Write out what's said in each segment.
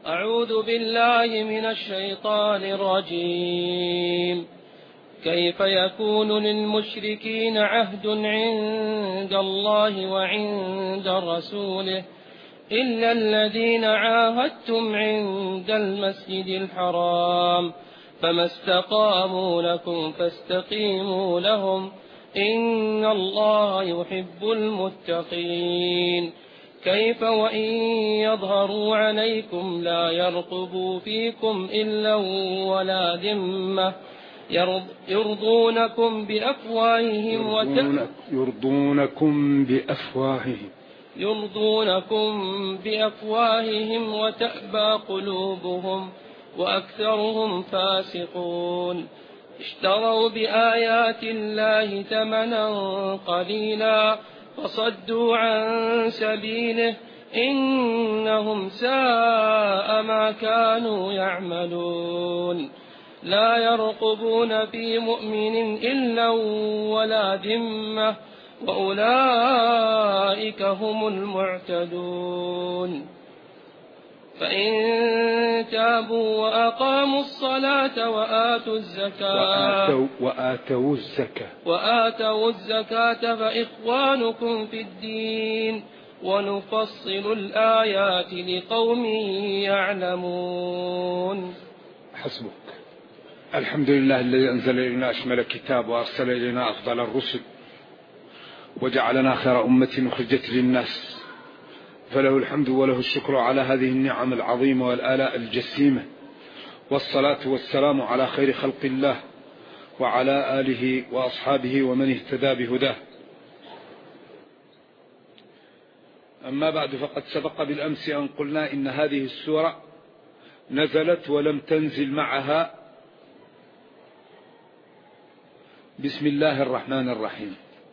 أعوذ بالله من الشيطان الرجيم. كيف يكون للمشركين عهد عند الله وعند رسوله إلا الذين عاهدتم عند المسجد الحرام فما استقاموا لكم فاستقيموا لهم إن الله يحب المتقين. كيف وإن يظهروا عليكم لا يرقبوا فيكم إلا ولا ذمة يرضونكم بأفواههم وتأبى قلوبهم وأكثرهم فاسقون. اشتروا بآيات الله ثمنا قليلا فصدوا عن سبيله إنهم ساء ما كانوا يعملون. لا يرقبون في مؤمن إلا ولا ذمة وأولئك هم المعتدون. فإن تابوا وأقاموا الصلاة وآتوا الزكاة فإخوانكم في الدين ونفصل الآيات لقوم يعلمون. حسبك. الحمد لله الذي أنزل إلينا أشمل كتاب وأرسل إلينا أفضل الرسل وجعلنا خير أمة أخرجت للناس، فله الحمد وله الشكر على هذه النعم العظيمة والآلاء الجسيمة، والصلاة والسلام على خير خلق الله وعلى آله وأصحابه ومن اهتدى بهداه. أما بعد، فقد سبق بالأمس أن قلنا إن هذه السورة نزلت ولم تنزل معها بسم الله الرحمن الرحيم،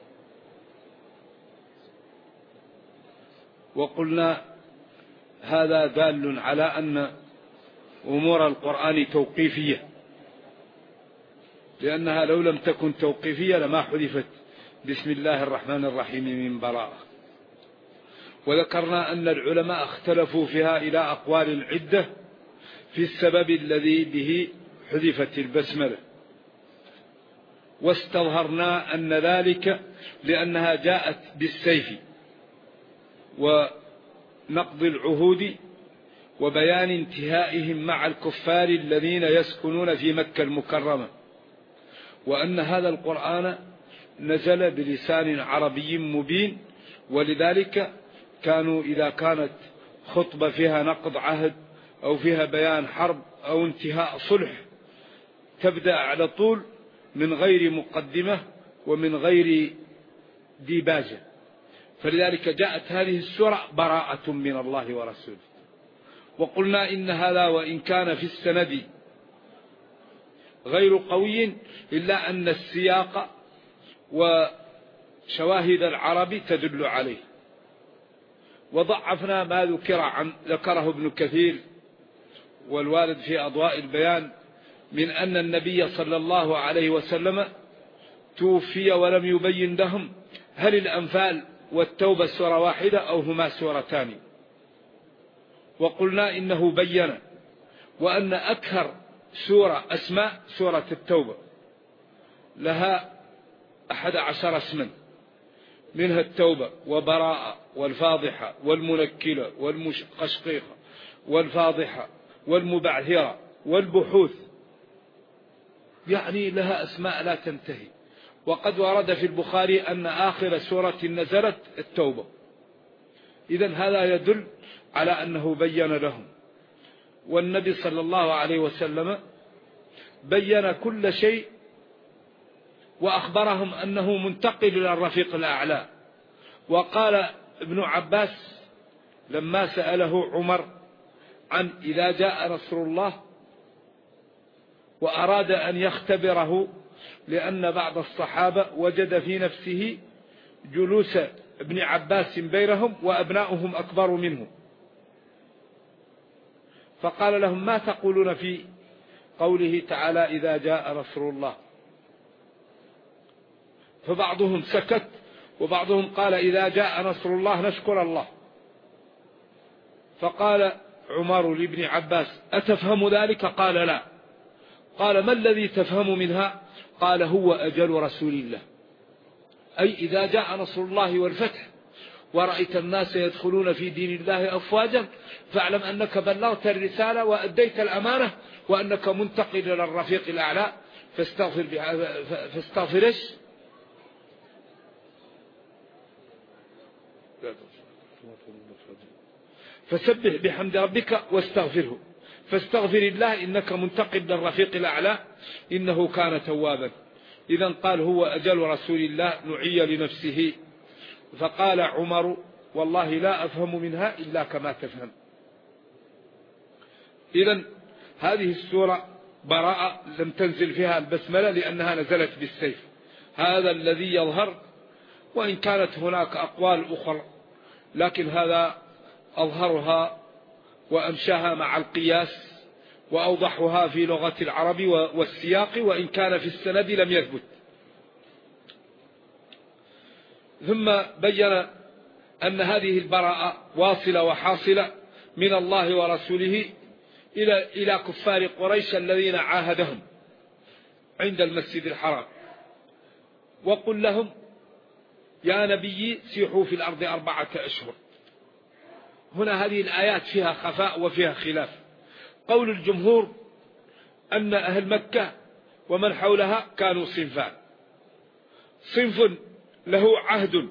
وقلنا هذا دال على أن أمور القرآن توقيفية، لأنها لو لم تكن توقيفية لما حذفت بسم الله الرحمن الرحيم من براءة. وذكرنا أن العلماء اختلفوا فيها إلى أقوال عدة في السبب الذي به حذفت البسملة، واستظهرنا أن ذلك لأنها جاءت بالسيف ونقض العهود وبيان انتهائهم مع الكفار الذين يسكنون في مكة المكرمة، وأن هذا القرآن نزل بلسان عربي مبين، ولذلك كانوا إذا كانت خطبة فيها نقض عهد أو فيها بيان حرب أو انتهاء صلح تبدأ على طول من غير مقدمة ومن غير ديباجة، فلذلك جاءت هذه السورة براءة من الله ورسوله. وقلنا إن هذا وإن كان في السند غير قوي إلا أن السياق وشواهد العرب تدل عليه. وضعفنا ما ذكره ابن كثير والوارد في أضواء البيان من أن النبي صلى الله عليه وسلم توفي ولم يبين لهم هل الأنفال والتوبة سورة واحدة أو هما سورتان. وقلنا إنه بين، وأن أكثر سورة أسماء سورة التوبة لها 11 اسما، منها التوبة وبراءة والفاضحة والمنكلة والمقشقيقة والفاضحة والمبعثرة والبحوث، يعني لها أسماء لا تنتهي. وقد ورد في البخاري أن آخر سورة نزلت التوبة. إذن هذا يدل على أنه بين لهم، والنبي صلى الله عليه وسلم بين كل شيء وأخبرهم أنه منتقل إلى الرفيق الأعلى. وقال ابن عباس لما سأله عمر عن إذا جاء نصر الله وأراد أن يختبره، لأن بعض الصحابة وجد في نفسه جلوس ابن عباس بينهم وأبناؤهم أكبر منه، فقال لهم ما تقولون في قوله تعالى إذا جاء نصر الله؟ فبعضهم سكت وبعضهم قال إذا جاء نصر الله نشكر الله. فقال عمر لابن عباس: أتفهم ذلك؟ قال: لا. قال: ما الذي تفهم منها؟ قال: هو أجل رسول الله، أي إذا جاء نصر الله والفتح ورأيت الناس يدخلون في دين الله أفواجا فاعلم أنك بلغت الرسالة وأديت الأمانة وأنك منتقل إلى الرفيق الأعلى. فسبح بحمد ربك واستغفره، فاستغفر الله إنك منتقل للرفيق الأعلى إنه كان توابا. إذن قال: هو أجل رسول الله نعي لنفسه. فقال عمر: والله لا أفهم منها إلا كما تفهم. إذن هذه السورة براءة لم تنزل فيها البسملة لأنها نزلت بالسيف، هذا الذي يظهر، وإن كانت هناك أقوال أخرى لكن هذا أظهرها وأمشاها مع القياس وأوضحها في لغة العرب والسياق، وإن كان في السند لم يثبت. ثم بين أن هذه البراءة واصلة وحاصلة من الله ورسوله إلى كفار قريش الذين عاهدهم عند المسجد الحرام، وقل لهم: يا نبي سيحوا في الأرض 4 أشهر. هنا هذه الآيات فيها خفاء وفيها خلاف. قول الجمهور أن أهل مكة ومن حولها كانوا صنفان: صنف له عهد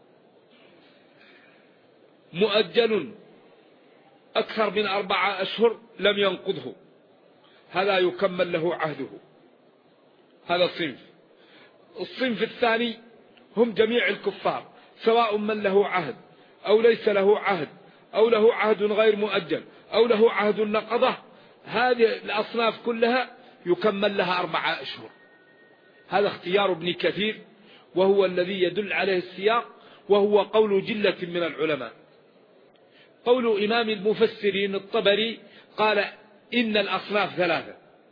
مؤجل أكثر من 4 أشهر لم ينقضه، هذا يكمل له عهده، هذا صنف. الصنف الثاني هم جميع الكفار، سواء من له عهد أو ليس له عهد، أو له عهد غير مؤجل، أو له عهد نقضه، هذه الأصناف كلها يكمل لها 4 أشهر. هذا اختيار ابن كثير وهو الذي يدل عليه السياق، وهو قول جلة من العلماء. قول إمام المفسرين الطبري قال: إن الأصناف 3: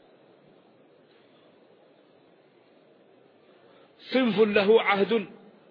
صنف له عهد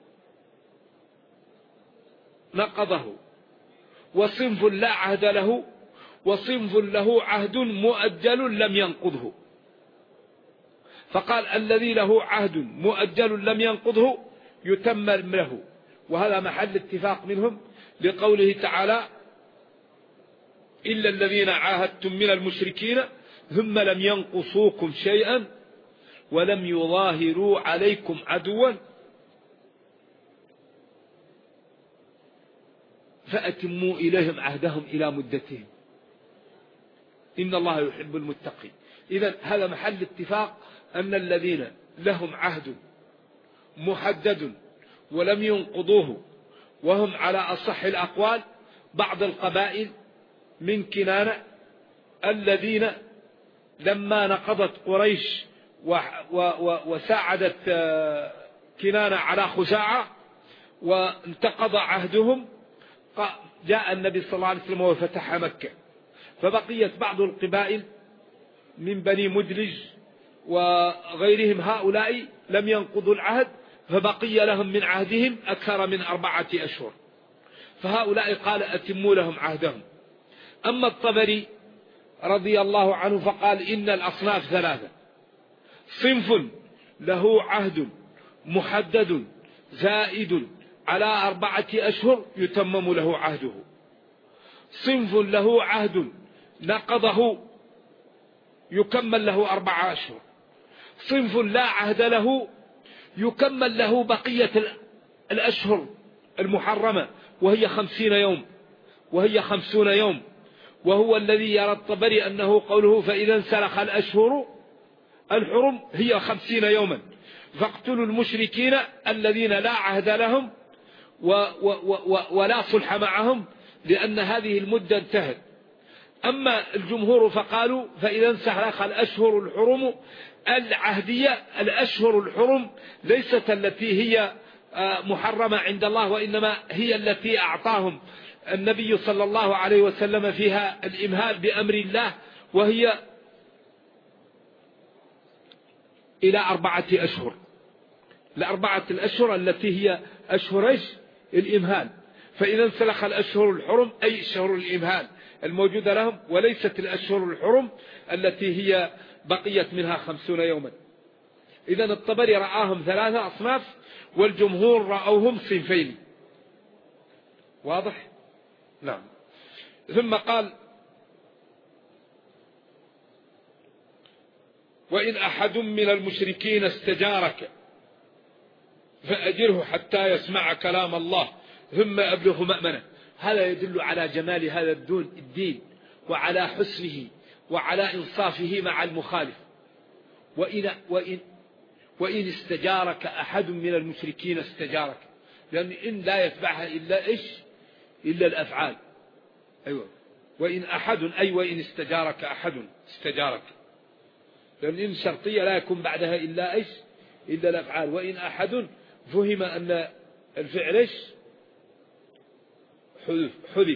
نقضه، وصنف لا عهد له، وصنف له عهد مؤجل لم ينقضه. فقال: الذي له عهد مؤجل لم ينقضه يتمم له، وهذا محل اتفاق منهم لقوله تعالى: إلا الذين عاهدتم من المشركين ثم لم ينقصوكم شيئا ولم يظاهروا عليكم عدوا فأتموا إليهم عهدهم إلى مدتهم إن الله يحب المتقين. إذن هذا محل اتفاق أن الذين لهم عهد محدد ولم ينقضوه، وهم على أصح الأقوال بعض القبائل من كنانة الذين لما نقضت قريش وساعدت كنانة على خزاعة وانتقض عهدهم، جاء النبي صلى الله عليه وسلم وفتح مكة، فبقيت بعض القبائل من بني مدلج وغيرهم هؤلاء لم ينقضوا العهد، فبقي لهم من عهدهم أكثر من 4 أشهر، فهؤلاء قال: أتموا لهم عهدهم. أما الطبري رضي الله عنه فقال: إن الأصناف 3: صنف له عهد محدد زائد على 4 أشهر يتمم له عهده، صنف له عهد نقضه يكمل له 4 أشهر، صنف لا عهد له يكمل له بقية الأشهر المحرمة وهي 50 يوم وهي 50 يوم، وهو الذي يرى الطبري أنه قوله: فإذا انسلخ الأشهر الحرم هي 50 يوما فاقتلوا المشركين الذين لا عهد لهم ولا صلح معهم لأن هذه المدة انتهت. أما الجمهور فقالوا: فإذا انسلخ الأشهر الحرم العهدية، الأشهر الحرم ليست التي هي محرمة عند الله، وإنما هي التي أعطاهم النبي صلى الله عليه وسلم فيها الإمهال بأمر الله، وهي إلى 4 أشهر، ل4 الأشهر التي هي أشهر الإمهال. فإذا انسلخ الأشهر الحرم أي شهر الإمهال الموجودة لهم، وليست الأشهر الحرم التي هي بقيت منها 50 يوما. إذا الطبري رآهم 3 أصناف والجمهور رأوهم صنفين. واضح؟ نعم. ثم قال: وإن أحد من المشركين استجارك فأجره حتى يسمع كلام الله ثم أبلغه مأمنه. هذا يدل على جمال هذا الدين وعلى حسنه وعلى إنصافه مع المخالف. وإن استجارك أحد من المشركين استجارك، لأن إن لا يتبعها إلا إيش؟ إلا الأفعال. أيوة. وإن أحد أي وإن استجارك أحد استجارك، لأن إن شرطية لا يكون بعدها إلا إيش؟ إلا الأفعال. وإن أحد فهم أن الفعل إيش؟ حذف.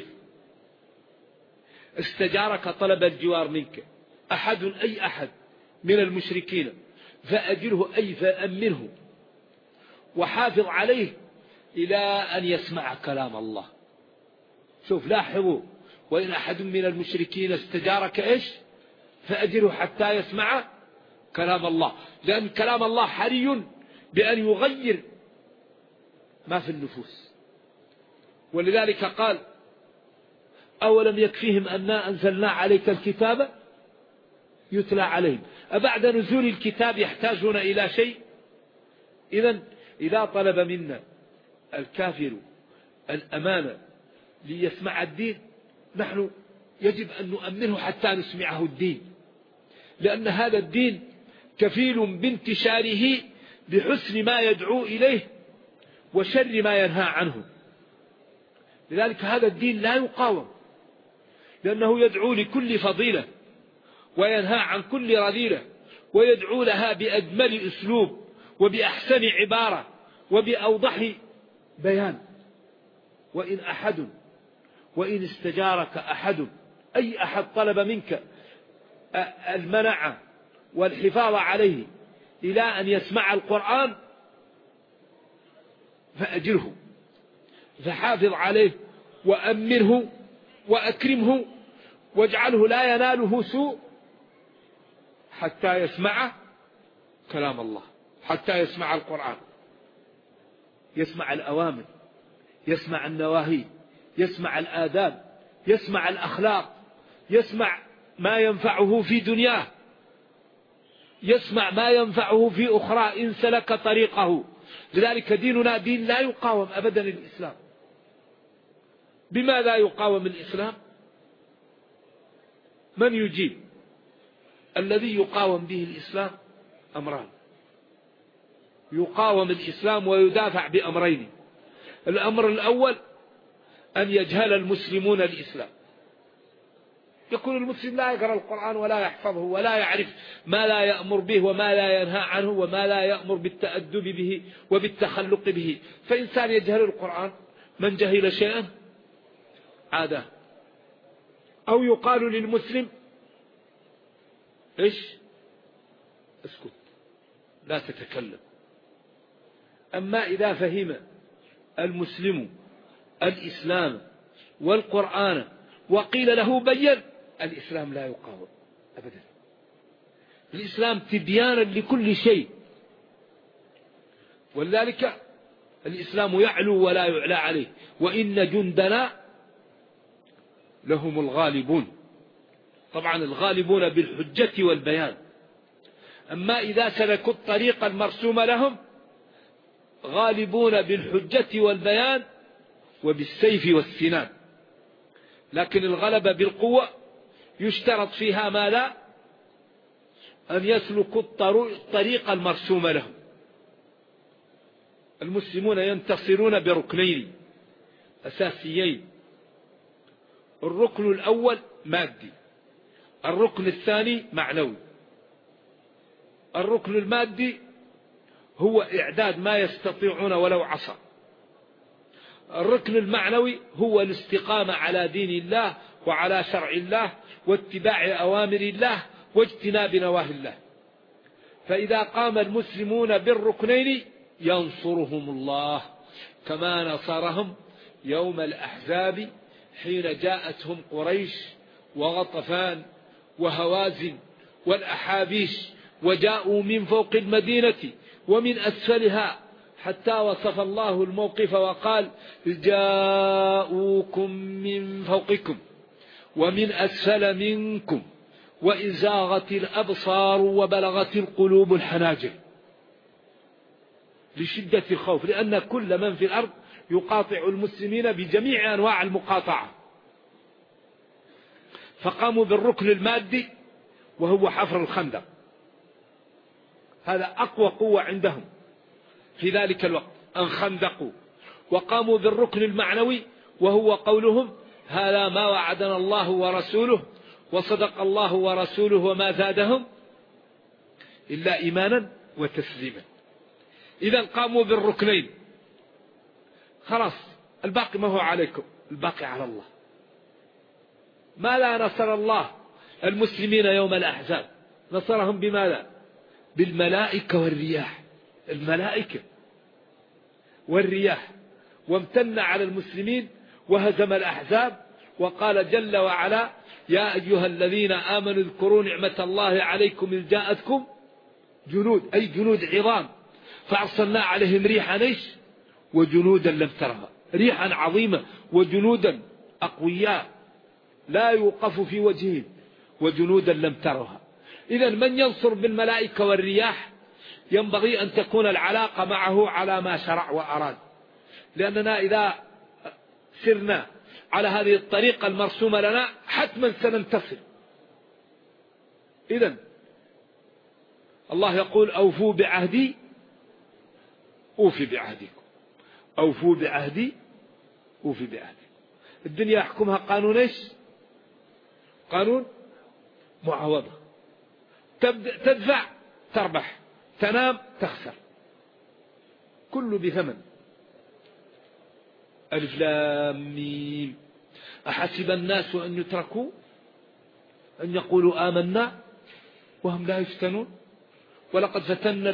استجارك طلب الجوار منك، أحد أي أحد من المشركين، فأجره أي فأمنه وحافظ عليه إلى أن يسمع كلام الله. شوف لاحظوا: وإن أحد من المشركين استجارك إيش؟ فأجره حتى يسمع كلام الله، لأن كلام الله حري بأن يغير ما في النفوس. ولذلك قال: أولم يكفيهم أننا أنزلنا عليك الكتاب يتلى عليهم. أبعد نزول الكتاب يحتاجون إلى شيء؟ إذا طلب منا الكافر الأمانة ليسمع الدين، نحن يجب أن نؤمنه حتى نسمعه الدين، لأن هذا الدين كفيل بانتشاره بحسن ما يدعو إليه وشر ما ينهى عنه. لذلك هذا الدين لا يقاوم، لأنه يدعو لكل فضيلة وينهى عن كل رذيلة، ويدعو لها بأجمل أسلوب وبأحسن عبارة وبأوضح بيان. وإن استجارك أحد أي أحد طلب منك المنع والحفاظ عليه إلى أن يسمع القرآن فأجره، فحافظ عليه وأمره وأكرمه واجعله لا يناله سوء حتى يسمع كلام الله، حتى يسمع القرآن، يسمع الأوامر، يسمع النواهي، يسمع الآداب، يسمع الأخلاق، يسمع ما ينفعه في دنياه، يسمع ما ينفعه في أخرى إن سلك طريقه. لذلك ديننا دين لا يقاوم أبدا الإسلام. بما لا يقاوم الإسلام؟ من يجيب؟ الذي يقاوم به الإسلام أمران: يقاوم الإسلام ويدافع بأمرين. الأمر الأول أن يجهل المسلمون الإسلام، يكون المسلم لا يقرأ القرآن ولا يحفظه ولا يعرف ما لا يأمر به وما لا ينهى عنه وما لا يأمر بالتأدب به وبالتخلق به. فإنسان يجهل القرآن، من جهل شيئا عاده. أو يقال للمسلم: إيش؟ اسكت لا تتكلم. أما إذا فهم المسلم الإسلام والقرآن وقيل له بين، الإسلام لا يقاوم أبدا. الإسلام تبيانا لكل شيء، ولذلك الإسلام يعلو ولا يعلى عليه. وإن جندنا لهم الغالبون. طبعا الغالبون بالحجة والبيان. أما إذا سلكوا الطريق المرسوم لهم غالبون بالحجة والبيان وبالسيف والسنان. لكن الغلبة بالقوة يشترط فيها ما لا؟ أن يسلكوا الطريق المرسوم لهم. المسلمون ينتصرون بركنين أساسيين: الركن الأول مادي، الركن الثاني معنوي. الركن المادي هو إعداد ما يستطيعون ولو عصا. الركن المعنوي هو الاستقامة على دين الله وعلى شرع الله واتباع أوامر الله واجتناب نواهي الله. فإذا قام المسلمون بالركنين ينصرهم الله كما نصرهم يوم الأحزاب حين جاءتهم قريش وغطفان وهوازن والأحابيش وجاءوا من فوق المدينة ومن أسفلها، حتى وصف الله الموقف وقال جاءوكم من فوقكم ومن أسفل منكم وإذ زاغت الأبصار وبلغت القلوب الحناجر، لشدة الخوف، لأن كل من في الأرض يقاطع المسلمين بجميع أنواع المقاطعة. فقاموا بالركن المادي وهو حفر الخندق، هذا أقوى قوة عندهم في ذلك الوقت، أن خندقوا. وقاموا بالركن المعنوي وهو قولهم هذا ما وعدنا الله ورسوله وصدق الله ورسوله وما زادهم إلا إيمانا وتسليما. إذا قاموا بالركنين، خلاص الباقي ما هو عليكم، الباقي على الله. ما لا نصر الله المسلمين يوم الأحزاب، نصرهم بماذا؟ بالملائكة والرياح، الملائكة والرياح، وامتن على المسلمين وهزم الأحزاب. وقال جل وعلا يا أيها الذين آمنوا اذكروا نعمة الله عليكم إذ جاءتكم جنود، أي جنود عظام، فأرسلنا عليهم ريحا نيش وجنودا لم ترها، ريحا عظيمة وجنودا أقوياء لا يوقف في وجههم وجنودا لم ترها. إذا من ينصر بالملائكة والرياح ينبغي أن تكون العلاقة معه على ما شرع وأراد، لأننا إذا سرنا على هذه الطريقة المرسومة لنا حتما سننتصر. إذن الله يقول أوفوا بعهدي أوفي بعهدكم، أوفوا بعهدي أوفي بعهدكم. الدنيا يحكمها قانون إيش؟ قانون معاوضة، تدفع تربح، تنام تخسر، كله بثمن. ألف لام ميم أحسب الناس أن يتركوا أن يقولوا آمنا وهم لا يفتنون ولقد فتنا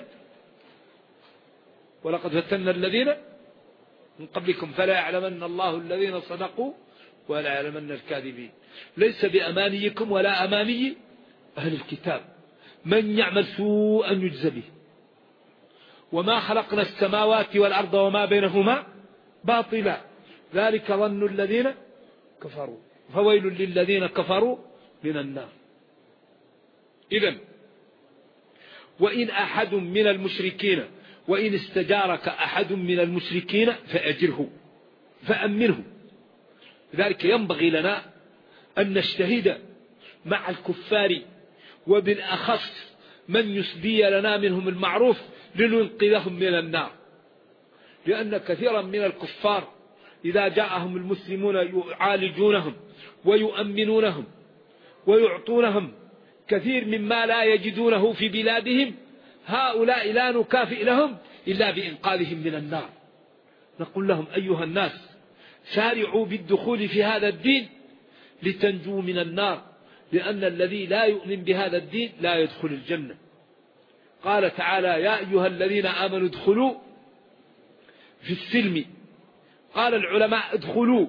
الذين من قبلكم فلا يعلمن الله الذين صدقوا ولا يعلمن الكاذبين. ليس بأمانيكم ولا أماني أهل الكتاب، من يعمل سوءا يجزى به، وما خلقنا السماوات والأرض وما بينهما باطلا، ذلك ظن الذين كفروا فويل للذين كفروا من النار. إذن وإن أحد من المشركين وإن استجارك أحد من المشركين فأجره فأمنه. لذلك ينبغي لنا أن نجتهد مع الكفار، وبالأخص من يسدي لنا منهم المعروف لننقذهم من النار، لأن كثيرا من الكفار إذا جاءهم المسلمون يعالجونهم ويؤمنونهم ويعطونهم كثير مما لا يجدونه في بلادهم، هؤلاء لا نكافئ لهم إلا بإنقاذهم من النار. نقول لهم أيها الناس سارعوا بالدخول في هذا الدين لتنجوا من النار، لأن الذي لا يؤمن بهذا الدين لا يدخل الجنة. قال تعالى يا أيها الذين آمنوا ادخلوا في السلم، قال العلماء ادخلوا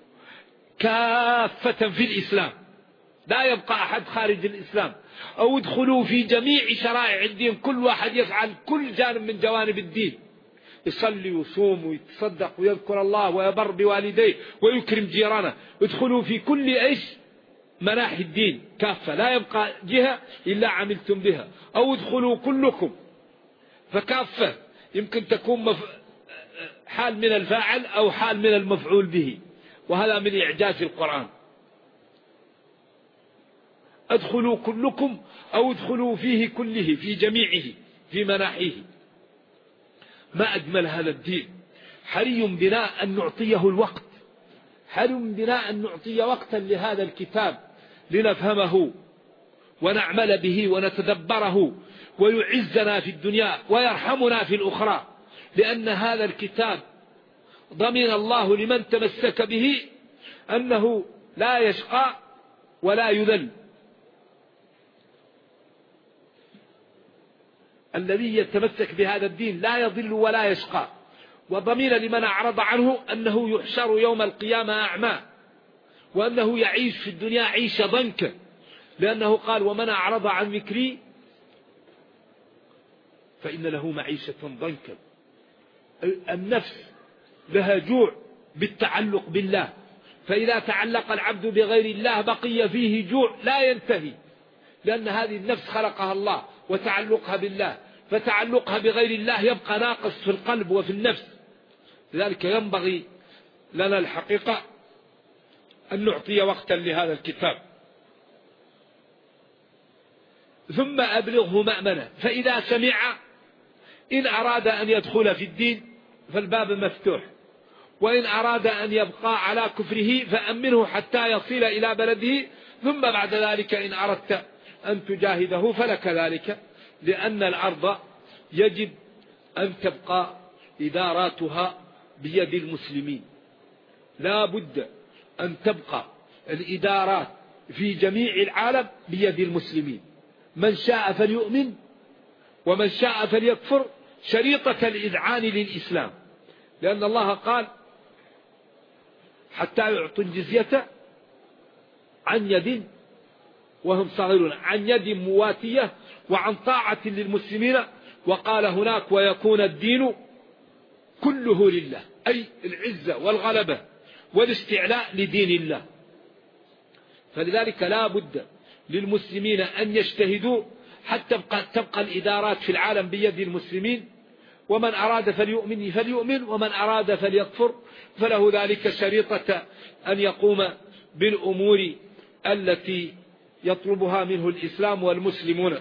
كافة في الإسلام، لا يبقى أحد خارج الإسلام، أو ادخلوا في جميع شرائع الدين، كل واحد يفعل كل جانب من جوانب الدين، يصلي ويصوم ويتصدق ويذكر الله ويبر بوالديه ويكرم جيرانه، ادخلوا في كل إيش مناحي الدين كافة، لا يبقى جهة إلا عملتم بها، أو ادخلوا كلكم، فكافة يمكن تكون حال من الفاعل أو حال من المفعول به، وهذا من إعجاز القرآن. ادخلوا كلكم أو ادخلوا فيه كله، في جميعه في مناحيه. ما أجمل هذا الدين. حري بنا أن نعطيه الوقت، حري بنا أن نعطي وقتا لهذا الكتاب لنفهمه ونعمل به ونتدبره، ويعزنا في الدنيا ويرحمنا في الأخرى، لأن هذا الكتاب ضمن الله لمن تمسك به أنه لا يشقى ولا يذل. الذي يتمسك بهذا الدين لا يضل ولا يشقى، وضمين لمن أعرض عنه أنه يحشر يوم القيامة أعمى، وأنه يعيش في الدنيا عيشة ضنكا، لأنه قال ومن أعرض عن ذكري فإن له معيشة ضنكا. النفس لها جوع بالتعلق بالله، فإذا تعلق العبد بغير الله بقي فيه جوع لا ينتهي، لأن هذه النفس خلقها الله وتعلقها بالله، فتعلقها بغير الله يبقى ناقص في القلب وفي النفس. لذلك ينبغي لنا الحقيقة أن نعطي وقتا لهذا الكتاب. ثم أبلغه مأمنة، فإذا سمع إن أراد أن يدخل في الدين فالباب مفتوح، وإن أراد أن يبقى على كفره فأمنه حتى يصل إلى بلده، ثم بعد ذلك إن أردت أن تجاهده فلك ذلك، لأن الأرض يجب أن تبقى إداراتها بيد المسلمين. لا بد أن تبقى الإدارات في جميع العالم بيد المسلمين، من شاء فليؤمن ومن شاء فليكفر، شريطة الإذعان للإسلام، لأن الله قال حتى يعطوا الجزية عن يد وهم صاغرون، عن يد مواتية وعن طاعة للمسلمين. وقال هناك ويكون الدين كله لله، أي العزة والغلبة والاستعلاء لدين الله. فلذلك لا بد للمسلمين أن يجتهدوا حتى تبقى الإدارات في العالم بيد المسلمين، ومن أراد فليؤمن ومن أراد فليكفر، فله ذلك شريطة أن يقوم بالأمور التي يطلبها منه الإسلام والمسلمون.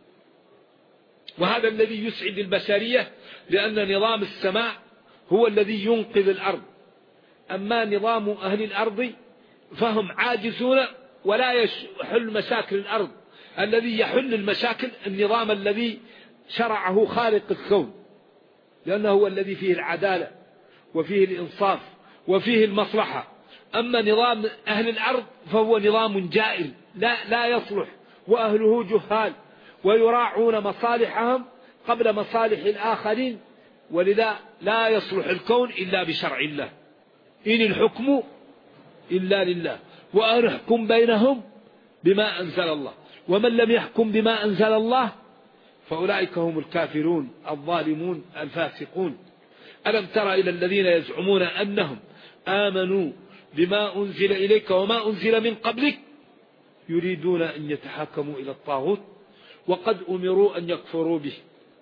وهذا الذي يسعد البشرية، لأن نظام السماء هو الذي ينقذ الأرض، أما نظام أهل الأرض فهم عاجزون ولا يحل مشاكل الأرض. الذي يحل المشاكل النظام الذي شرعه خالق الكون، لأنه هو الذي فيه العدالة وفيه الإنصاف وفيه المصلحة. أما نظام أهل الأرض فهو نظام جائر لا يصلح، وأهله جهال ويراعون مصالحهم قبل مصالح الآخرين، ولذا لا يصلح الكون إلا بشرع الله. إن الحكم إلا لله وأن يحكم بينهم بما أنزل الله، ومن لم يحكم بما أنزل الله فأولئك هم الكافرون الظالمون الفاسقون. ألم تر إلى الذين يزعمون أنهم آمنوا بما أنزل إليك وما أنزل من قبلك يريدون أن يتحاكموا إلى الطاغوت وقد أمروا أن يكفروا به.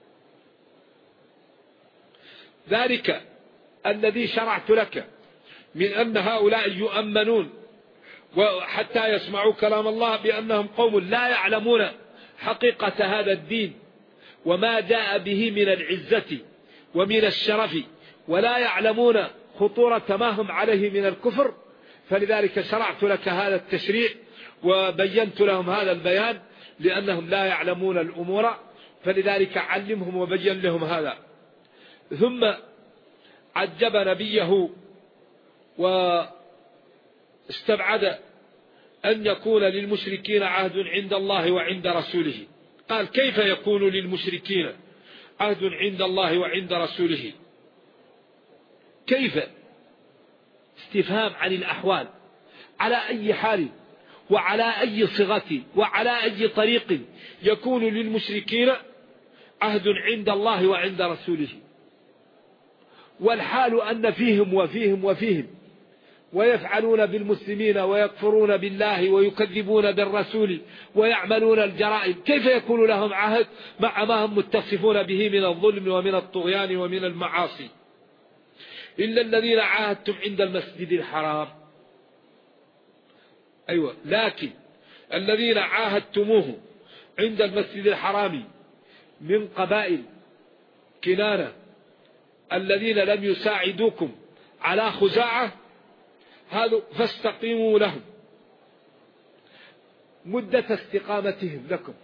ذلك الذي شرعت لك من أن هؤلاء يؤمنون وحتى يسمعوا كلام الله بأنهم قوم لا يعلمون حقيقة هذا الدين وما جاء به من العزة ومن الشرف، ولا يعلمون خطورة ما هم عليه من الكفر. فلذلك شرعت لك هذا التشريع وبينت لهم هذا البيان، لأنهم لا يعلمون الأمور، فلذلك علمهم وبين لهم هذا. ثم عجب نبيه واستبعد أن يكون للمشركين عهد عند الله وعند رسوله. قال كيف يكون للمشركين عهد عند الله وعند رسوله؟ كيف؟ استفهام عن الأحوال، على أي حال وعلى أي صيغة وعلى أي طريق يكون للمشركين عهد عند الله وعند رسوله، والحال أن فيهم وفيهم وفيهم ويفعلون بالمسلمين ويكفرون بالله ويكذبون بالرسول ويعملون الجرائم، كيف يكون لهم عهد مع ما هم متصفون به من الظلم ومن الطغيان ومن المعاصي؟ إلا الذين عاهدتم عند المسجد الحرام. أيوة، لكن الذين عاهدتموه عند المسجد الحرام من قبائل كنانة الذين لم يساعدوكم على خزاعة، هذا فاستقيموا لهم مدة استقامتهم لكم.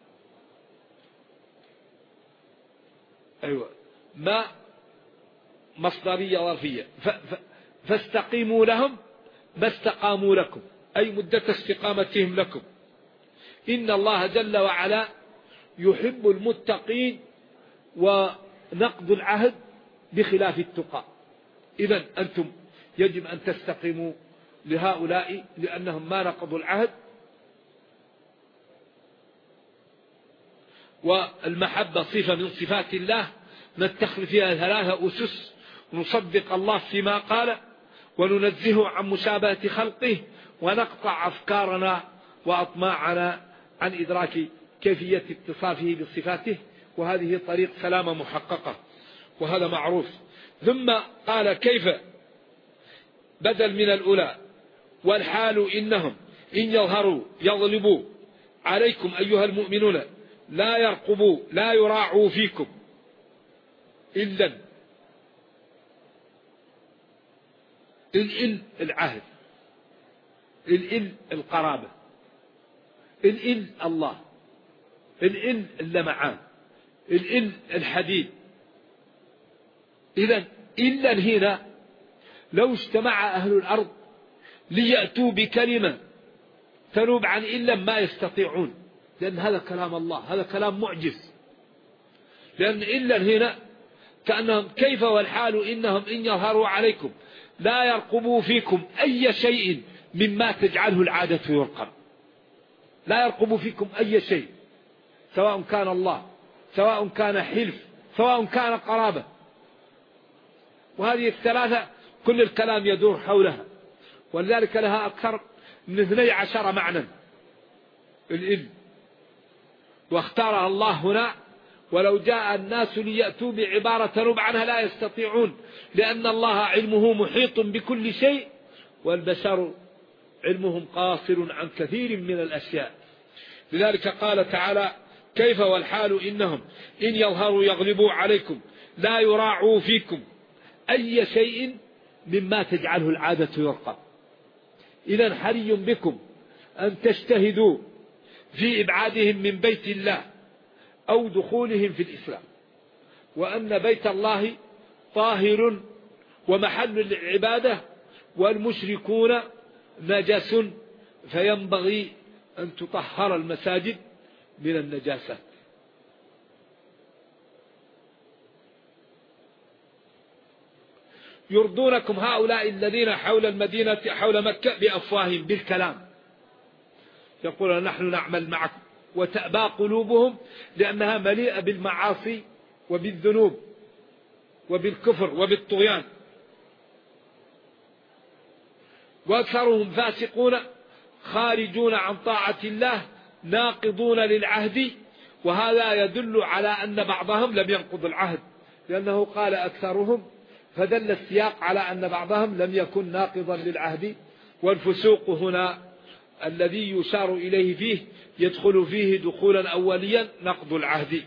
أيوة، ما مصدرية ظرفية، فاستقيموا لهم ما استقاموا لكم، أي مدة استقامتهم لكم. إن الله جل وعلا يحب المتقين، ونقض العهد بخلاف التقى. إذن أنتم يجب أن تستقيموا لهؤلاء لأنهم ما نقضوا العهد. والمحبة صفة من صفات الله نتخذ فيها 3 أسس: نصدق الله فيما قال، وننزهه عن مشابهة خلقه، ونقطع أفكارنا وأطماعنا عن إدراك كيفية اتصافه بصفاته، وهذه طريق سلامة محققة، وهذا معروف. ثم قال كيف بدل من الأولى: والحال إنهم إن يظهروا يغلبوا عليكم أيها المؤمنون لا يرقبوا لا يراعوا فيكم إلا العهد، القرابة، الله، اللمعان، الحديد. إذن إلا هنا لو اجتمع أهل الأرض ليأتوا بكلمة تنوب عن إلا ما يستطيعون، لأن هذا كلام الله، هذا كلام معجز. لأن إلا هنا كأنهم كيف والحال إنهم إن يظهروا عليكم لا يرقبوا فيكم أي شيء مما تجعله العادة يرقب. لا يرقبوا فيكم أي شيء، سواء كان الله، سواء كان حلف، سواء كان قرابة. وهذه الثلاثة كل الكلام يدور حولها، ولذلك لها أكثر من 12 معنى الإل، واختارها الله هنا. ولو جاء الناس ليأتوا بعبارة تنوب عنها لا يستطيعون، لأن الله علمه محيط بكل شيء، والبشر علمهم قاصر عن كثير من الأشياء. لذلك قال تعالى كيف والحال إنهم إن يظهروا يغلبوا عليكم لا يراعوا فيكم أي شيء مما تجعله العادة يرقب. إذن حري بكم أن تجتهدوا في إبعادهم من بيت الله أو دخولهم في الإسلام، وأن بيت الله طاهر ومحل للعبادة، والمشركون نجس، فينبغي أن تطهر المساجد من النجاسات. يرضونكم هؤلاء الذين حول المدينة حول مكة بأفواههم، بالكلام، يقولون نحن نعمل معكم، وتأبى قلوبهم لأنها مليئة بالمعاصي وبالذنوب وبالكفر وبالطغيان، وأكثرهم فاسقون خارجون عن طاعة الله ناقضون للعهد. وهذا يدل على أن بعضهم لم ينقض العهد، لأنه قال أكثرهم، فدل السياق على أن بعضهم لم يكن ناقضا للعهد. والفسوق هنا الذي يشار إليه فيه يدخل فيه دخولا أوليا نقض العهد.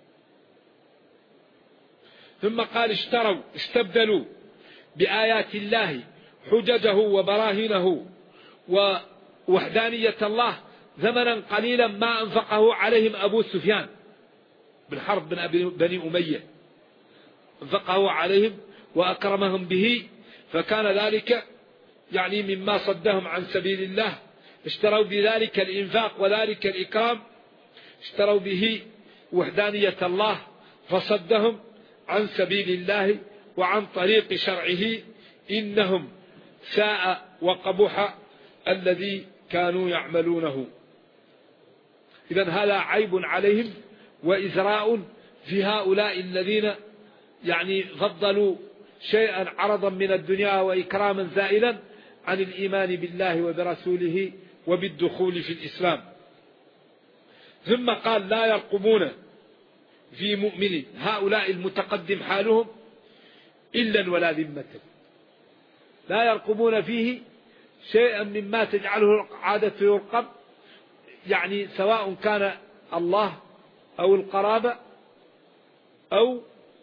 ثم قال استبدلوا بآيات الله حججه وبراهينه ووحدانية الله ثمنا قليلا ما أنفقه عليهم أبو سفيان بالحرب من بني أمية، أنفقه عليهم وأكرمهم به، فكان ذلك يعني مما صدهم عن سبيل الله. اشتروا بذلك الإنفاق وذلك الإكرام، اشتروا به وحدانية الله فصدهم عن سبيل الله وعن طريق شرعه. إنهم ساء وقبح الذي كانوا يعملونه. إذن هذا عيب عليهم وإزراء في هؤلاء الذين يعني فضلوا شيئا عرضا من الدنيا وإكراما زائلا عن الإيمان بالله وبرسوله وبالدخول في الإسلام. ثم قال لا يرقبون في مؤمن، هؤلاء المتقدم حالهم إلا ولا ذمة، لا يرقبون فيه شيئا مما تجعله العادة يرقب، يعني سواء كان الله أو القرابة أو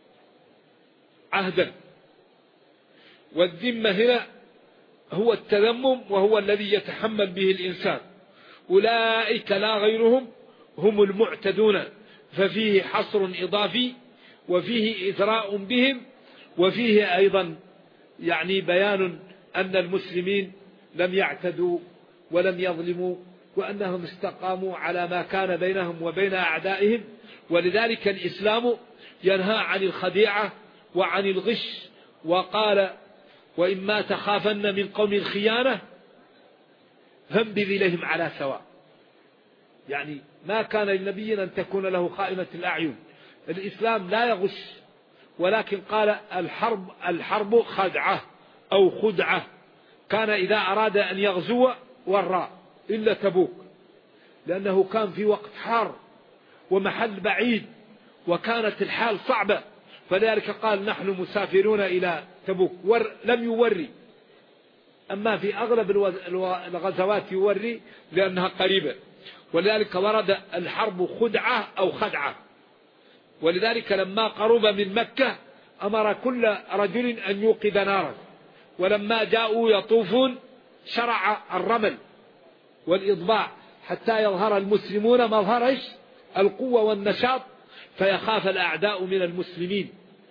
عهدا. والذمة هنا هو التذمم، وهو الذي يتحمل به الإنسان. أولئك لا غيرهم هم المعتدون، ففيه حصر إضافي وفيه إثراء بهم، وفيه أيضا يعني بيان أن المسلمين لم يعتدوا ولم يظلموا، وأنهم استقاموا على ما كان بينهم وبين أعدائهم. ولذلك الإسلام ينهى عن الخديعة وعن الغش، وقال وإما تخافن من قوم خيانة فانبذ إليهم على سواء. يعني ما كان للنبي أن تكون له خائنة الأعين. الإسلام لا يغش، ولكن قال الحرب خدعة أو خدعة. كان إذا أراد أن يغزو وراء إلا تبوك، لأنه كان في وقت حار ومحل بعيد وكانت الحال صعبة، فلذلك قال نحن مسافرون إلى تبوك، لم يوري. أما في أغلب الغزوات يوري لأنها قريبة، ولذلك ورد الحرب خدعة أو خدعة. ولذلك لما قرب من مكة أمر كل رجل أن يوقد نارا، ولما جاءوا يطوفون شرع الرمل والإضباع حتى يظهر المسلمون مظهر القوة والنشاط، فيخاف الأعداء من المسلمين.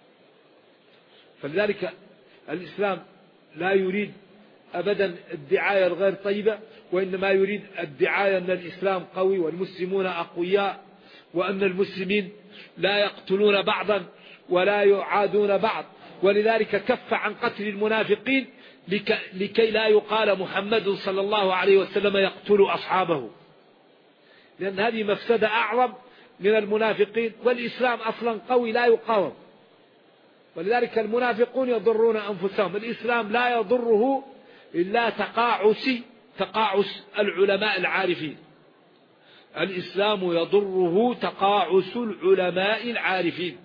فلذلك الإسلام لا يريد أبدا الدعاية الغير طيبة، وإنما يريد الدعاية أن الإسلام قوي والمسلمون أقوياء، وأن المسلمين لا يقتلون بعضا ولا يعادون بعض. ولذلك كف عن قتل المنافقين لكي لا يقال محمد صلى الله عليه وسلم يقتل أصحابه، لأن هذه مفسدة أعظم من المنافقين، والإسلام أصلا قوي لا يقاوم. ولذلك المنافقون يضرون أنفسهم، الإسلام لا يضره إلا تقاعس العلماء العارفين. الإسلام يضره تقاعس العلماء العارفين.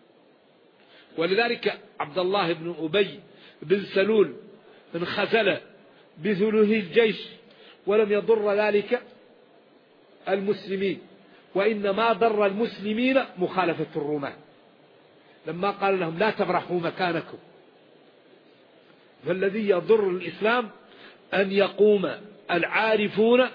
ولذلك عبد الله بن أبي بن سلول انخزل بثلث الجيش ولم يضر ذلك المسلمين، وإنما ضر المسلمين مخالفة الرومان لما قال لهم لا تبرحوا مكانكم. فالذي يضر الإسلام أن يقوم العارفون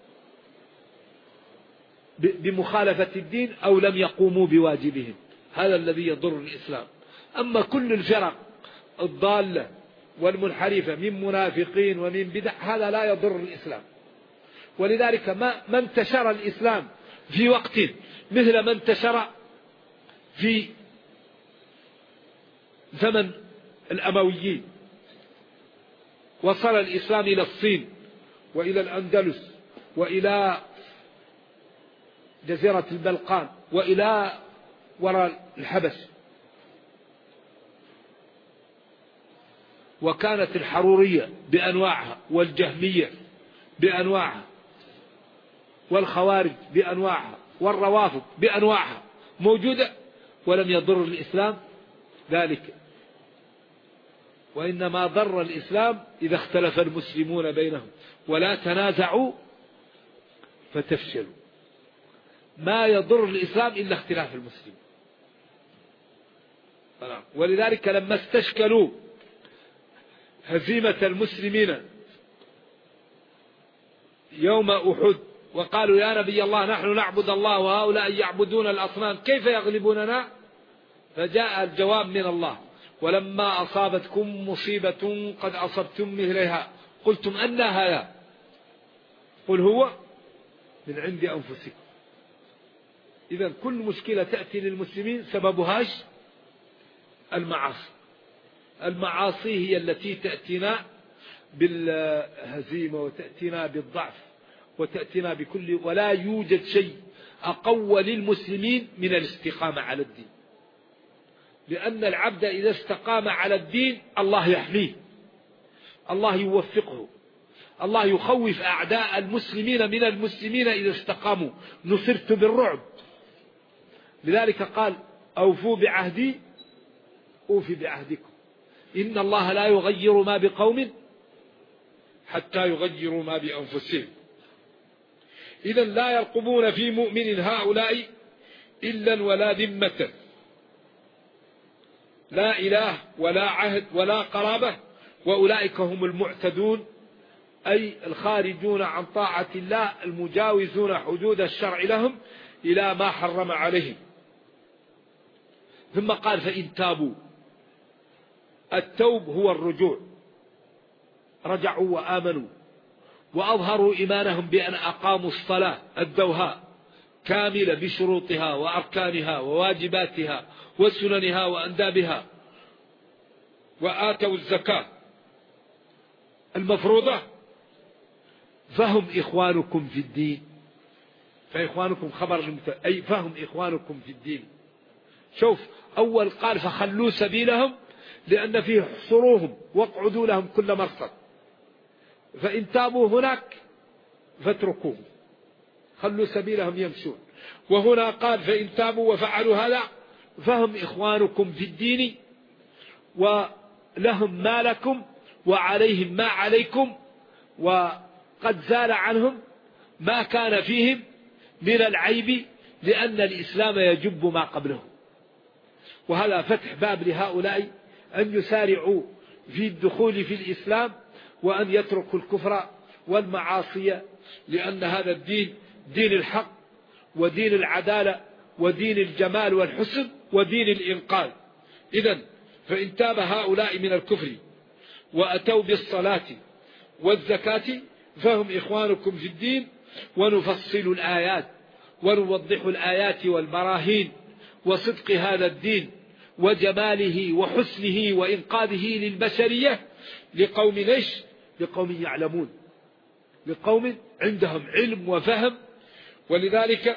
بمخالفة الدين أو لم يقوموا بواجبهم، هذا الذي يضر الإسلام. أما كل الفرق الضالة والمنحرفة من منافقين ومن بدع هذا لا يضر الإسلام. ولذلك ما انتشر الإسلام في وقت مثل ما انتشر في زمن الأمويين. وصل الإسلام إلى الصين وإلى الأندلس وإلى جزيرة البلقان وإلى وراء الحبش، وكانت الحرورية بأنواعها والجهمية بأنواعها والخوارج بأنواعها والروافض بأنواعها موجودة، ولم يضر الإسلام ذلك. وإنما ضر الإسلام إذا اختلف المسلمون بينهم ولا تنازعوا فتفشلوا. ما يضر الإسلام إلا اختلاف المسلمين. ولذلك لما استشكلوا هزيمة المسلمين يوم أحد وقالوا يا نبي الله نحن نعبد الله وهؤلاء يعبدون الأصنام كيف يغلبوننا؟ فجاء الجواب من الله ولما أصابتكم مصيبة قد أصبتم مثلها قلتم أن هذا قل هو من عند أنفسكم. إذن كل مشكلة تأتي للمسلمين سببهاش المعاصي. المعاصي هي التي تأتينا بالهزيمة وتأتينا بالضعف وتأتينا بكل، ولا يوجد شيء أقوى للمسلمين من الاستقامة على الدين، لأن العبد إذا استقام على الدين الله يحميه، الله يوفقه، الله يخوف أعداء المسلمين من المسلمين إذا استقاموا. نصرت بالرعب، لذلك قال أوفوا بعهدي أوفي بعهدكم إن الله لا يغير ما بقوم حتى يغيروا ما بأنفسهم. إذن لا يرقبون في مؤمن هؤلاء إلا ولا ذمة، لا إله ولا عهد ولا قرابة، وأولئك هم المعتدون أي الخارجون عن طاعة الله المجاوزون حدود الشرع لهم إلى ما حرم عليهم. ثم قال فإن تابوا، التوب هو الرجوع، رجعوا وآمنوا وأظهروا إيمانهم بأن أقاموا الصلاة أدوها كاملة بشروطها وأركانها وواجباتها وسننها وأندابها، وآتوا الزكاة المفروضة فهم إخوانكم في الدين. فإخوانكم خبر أي فهم إخوانكم في الدين. شوف أول قال فخلوا سبيلهم لأن فيه حصروهم واقعدوا لهم كل مرصد، فإن تابوا هناك فاتركوهم، خلوا سبيلهم يمشون. وهنا قال فإن تابوا وفعلوا هذا فهم إخوانكم في الدين ولهم ما لكم وعليهم ما عليكم، وقد زال عنهم ما كان فيهم من العيب لأن الإسلام يجب ما قبله. وهذا فتح باب لهؤلاء أن يسارعوا في الدخول في الإسلام وأن يتركوا الكفر والمعاصي، لأن هذا الدين دين الحق ودين العدالة ودين الجمال والحسن ودين الإنقاذ. إذن فإن تاب هؤلاء من الكفر وأتوا بالصلاة والزكاة فهم إخوانكم في الدين، ونفصل الآيات ونوضح الآيات والبراهين وصدق هذا الدين وجماله وحسنه وإنقاذه للبشرية لقوم إيش؟ لقوم يعلمون، لقوم عندهم علم وفهم. ولذلك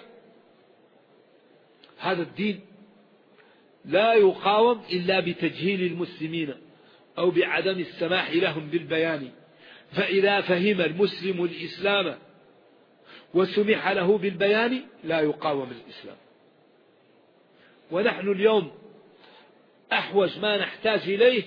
هذا الدين لا يقاوم إلا بتجهيل المسلمين أو بعدم السماح لهم بالبيان. فإذا فهم المسلم الإسلام وسمح له بالبيان لا يقاوم الإسلام. ونحن اليوم أحوج ما نحتاج إليه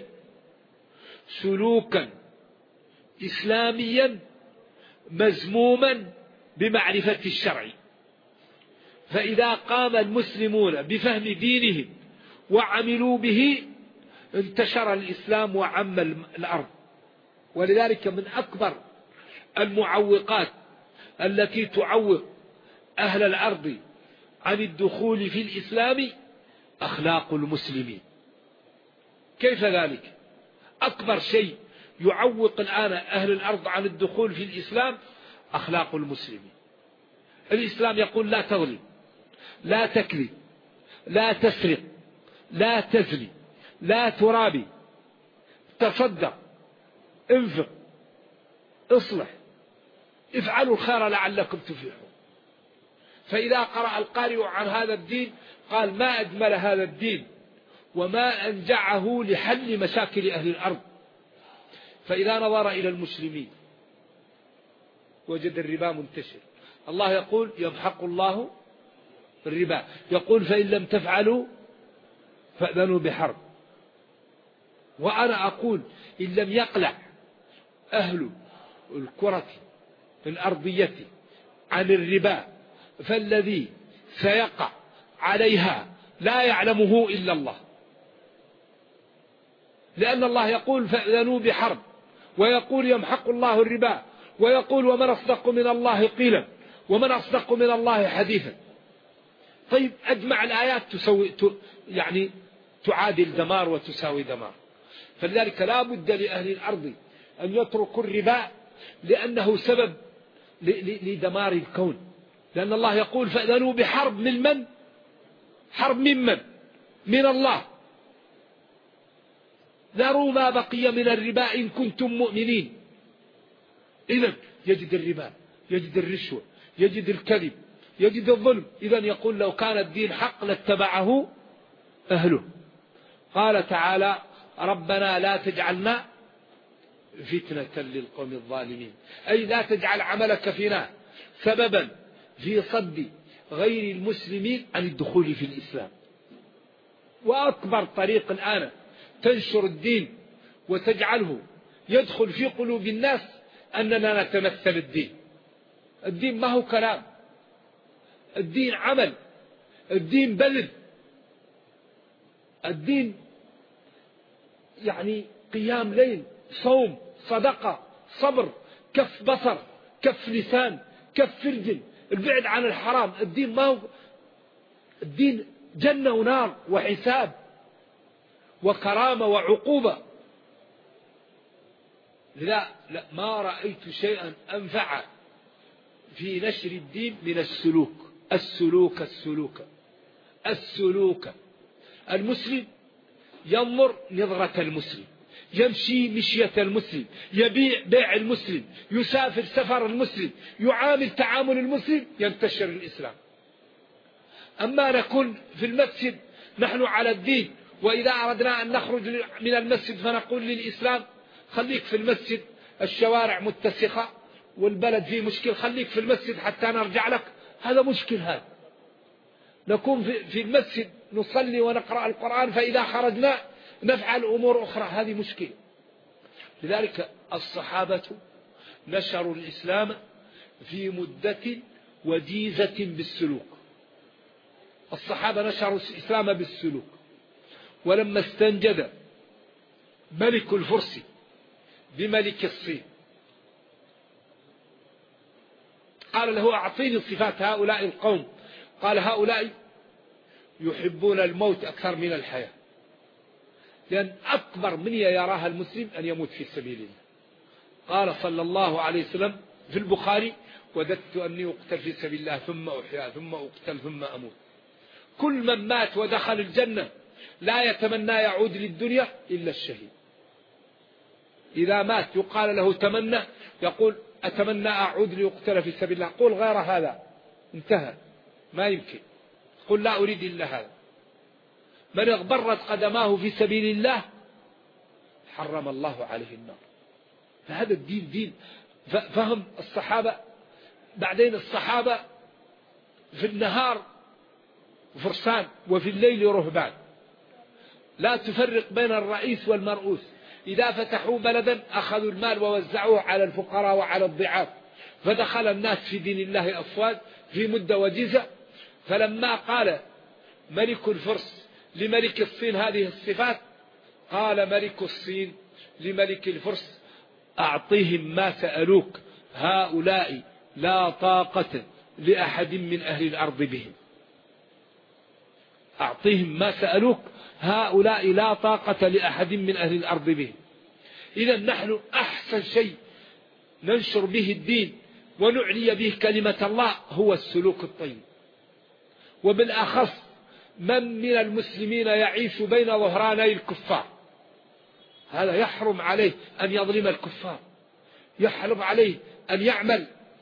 سلوكا إسلاميا مزموما بمعرفة الشرع. فإذا قام المسلمون بفهم دينهم وعملوا به انتشر الإسلام وعم الأرض. ولذلك من أكبر المعوقات التي تعوق أهل الأرض عن الدخول في الإسلام أخلاق المسلمين. كيف ذلك؟ أكبر شيء يعوق الآن أهل الأرض عن الدخول في الإسلام أخلاق المسلمين. الإسلام يقول لا تظلم، لا تكذب، لا تسرق، لا تزني، لا ترابي، تصدق، انفق، اصلح، افعلوا الخير لعلكم تفلحون. فإذا قرأ القارئ عن هذا الدين قال ما أجمل هذا الدين وما أنجعه لحل مشاكل أهل الأرض. فإذا نظر إلى المسلمين وجد الربا منتشر. الله يقول يمحق الله الربا، يقول فإن لم تفعلوا فأذنوا بحرب. وأنا أقول إن لم يقلع أهل الكرة الأرضية عن الربا فالذي سيقع عليها لا يعلمه إلا الله. لأن الله يقول فأذنوا بحرب، ويقول يمحق الله الربا، ويقول ومن أصدق من الله قيلا ومن أصدق من الله حديثا. طيب أجمع الآيات يعني تعادل دمار وتساوي دمار. فلذلك لا بد لأهل الأرض أن يتركوا الربا لأنه سبب لدمار الكون. لأن الله يقول فأذنوا بحرب من من؟ حرب من؟ من الله. ذروا ما بقي من الربا إن كنتم مؤمنين. إذن يجد الربا، يجد الرشوة، يجد الكذب، يجد الظلم. إذن يقول لو كان الدين حق لاتبعه أهله. قال تعالى ربنا لا تجعلنا فتنة للقوم الظالمين، أي لا تجعل عملك فينا سببا في صد غير المسلمين عن الدخول في الإسلام. وأكبر طريق الآن تنشر الدين وتجعله يدخل في قلوب الناس أننا نتمثل الدين. الدين ما هو كلام، الدين عمل، الدين بذل، الدين يعني قيام ليل، صوم، صدقة، صبر، كف بصر، كف لسان، كف فرج، البعد عن الحرام. الدين ما هو الدين جنة ونار وحساب وكرامة وعقوبة. لا ما رأيت شيئا أنفع في نشر الدين من السلوك. المسلم ينظر نظرة المسلم، يمشي مشية المسلم، يبيع بيع المسلم، يسافر سفر المسلم، يعامل تعامل المسلم، ينتشر الإسلام. أما نكون في المسجد نحن على الدين، وإذا أردنا أن نخرج من المسجد فنقول للإسلام خليك في المسجد، الشوارع متسخة والبلد فيه مشكل، خليك في المسجد حتى نرجع لك، هذا مشكل. هذا نكون في المسجد نصلي ونقرأ القرآن، فإذا خرجنا نفعل أمور أخرى، هذه مشكلة. لذلك الصحابة نشروا الإسلام في مدة وجيزة بالسلوك. الصحابة نشروا الإسلام بالسلوك. ولما استنجد ملك الفرس بملك الصين قال له أعطيني صفات هؤلاء القوم، قال هؤلاء يحبون الموت أكثر من الحياة، لأن أكبر منية يراها المسلم أن يموت في سبيل الله. قال صلى الله عليه وسلم في البخاري وددت أني أقتل في سبيل الله ثم أحيا ثم أقتل ثم أموت. كل من مات ودخل الجنة لا يتمنى يعود للدنيا إلا الشهيد. إذا مات يقال له تمنى، يقول أتمنى أعود لأقتل في سبيل الله، قل غير هذا انتهى، ما يمكن، قل لا أريد إلا هذا. من اغبرت قدماه في سبيل الله حرم الله عليه النار. فهذا الدين دين فهم الصحابة. بعدين الصحابة في النهار فرسان وفي الليل رهبان، لا تفرق بين الرئيس والمرؤوس. إذا فتحوا بلدا أخذوا المال ووزعوه على الفقراء وعلى الضعاف، فدخل الناس في دين الله أفواج في مدة وجيزة. فلما قال ملك الفرس لملك الصين هذه الصفات، قال ملك الصين لملك الفرس أعطيهم ما سألوك، هؤلاء لا طاقة لأحد من أهل الأرض بهم. أعطيهم ما سألوك، هؤلاء لا طاقة لأحد من أهل الأرض بهم. إذا نحن أحسن شيء ننشر به الدين ونعلي به كلمة الله هو السلوك الطيب. وبالأخص من المسلمين يعيش بين ظهراني الكفار، هذا يحرم عليه أن يظلم الكفار، يحرم عليه أن يعمل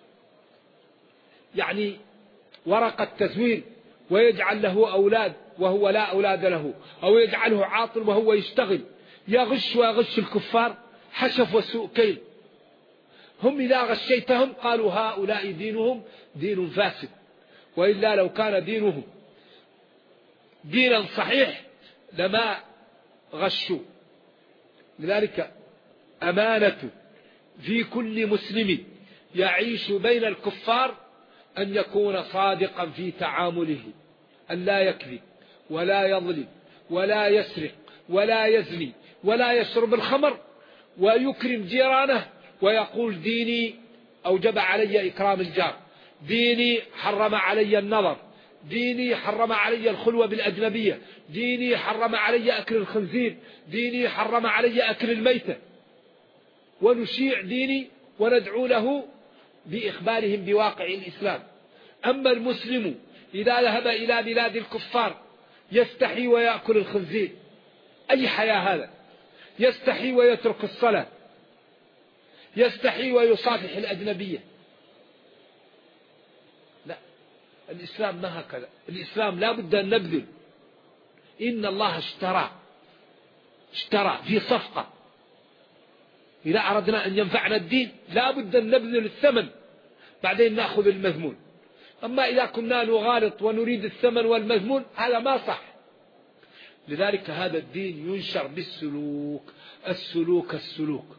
يعني ورقة تزوير ويجعل له أولاد وهو لا أولاد له، أو يجعله عاطل وهو يشتغل، يغش ويغش الكفار حشف وسوء كيل. هم إذا غشيتهم قالوا هؤلاء دينهم دين فاسد، وإلا لو كان دينهم دينا صحيح لما غشوا. لذلك أمانة في كل مسلم يعيش بين الكفار أن يكون صادقا في تعامله، أن لا يكذب ولا يظلم ولا يسرق ولا يزني ولا يشرب الخمر، ويكرم جيرانه ويقول ديني أوجب علي إكرام الجار، ديني حرم علي النظر، ديني حرم علي الخلوة بالأجنبية، ديني حرم علي أكل الخنزير، ديني حرم علي أكل الميتة. ونشيع ديني وندعو له بإخبارهم بواقع الإسلام. أما المسلم إذا ذهب إلى بلاد الكفار يستحي ويأكل الخنزير، أي حياة هذا؟ يستحي ويترك الصلاة، يستحي ويصافح الأجنبية. لا، الإسلام ما هكذا. الإسلام لا بد أن نبذل. إن الله اشترى في صفقة. إذا أردنا أن ينفعنا الدين لا بد أن نبذل الثمن، بعدين نأخذ المذمون. أما إذا كنا نغالط ونريد الثمن والمذمون هذا ما صح. لذلك هذا الدين ينشر بالسلوك. السلوك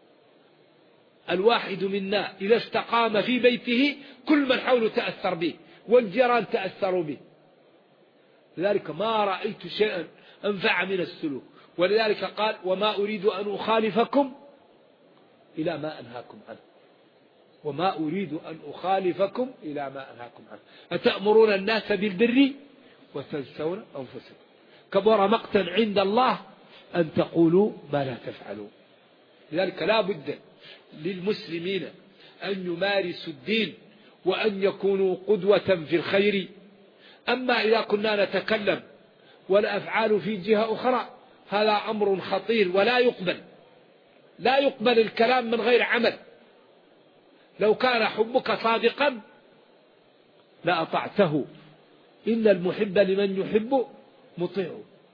الواحد منا إذا استقام في بيته كل من حوله تأثر به والجيران تأثروا به. لذلك ما رأيت شيئا أنفع من السلوك. ولذلك قال وما أريد أن أخالفكم إلى ما أنهاكم عنه. وما أريد أن أخالفكم إلى ما أنهاكم عنه. أتأمرون الناس بالبر وتنسون أنفسكم كبر مقتا عند الله أن تقولوا ما لا تفعلون. لذلك لا بد للمسلمين أن يمارسوا الدين وأن يكونوا قدوة في الخير. أما إذا كنا نتكلم والأفعال في جهة أخرى هذا أمر خطير ولا يقبل، لا يقبل الكلام من غير عمل. لو كان حبك صادقا لأطعته، إن المحب لمن يحب مطيع.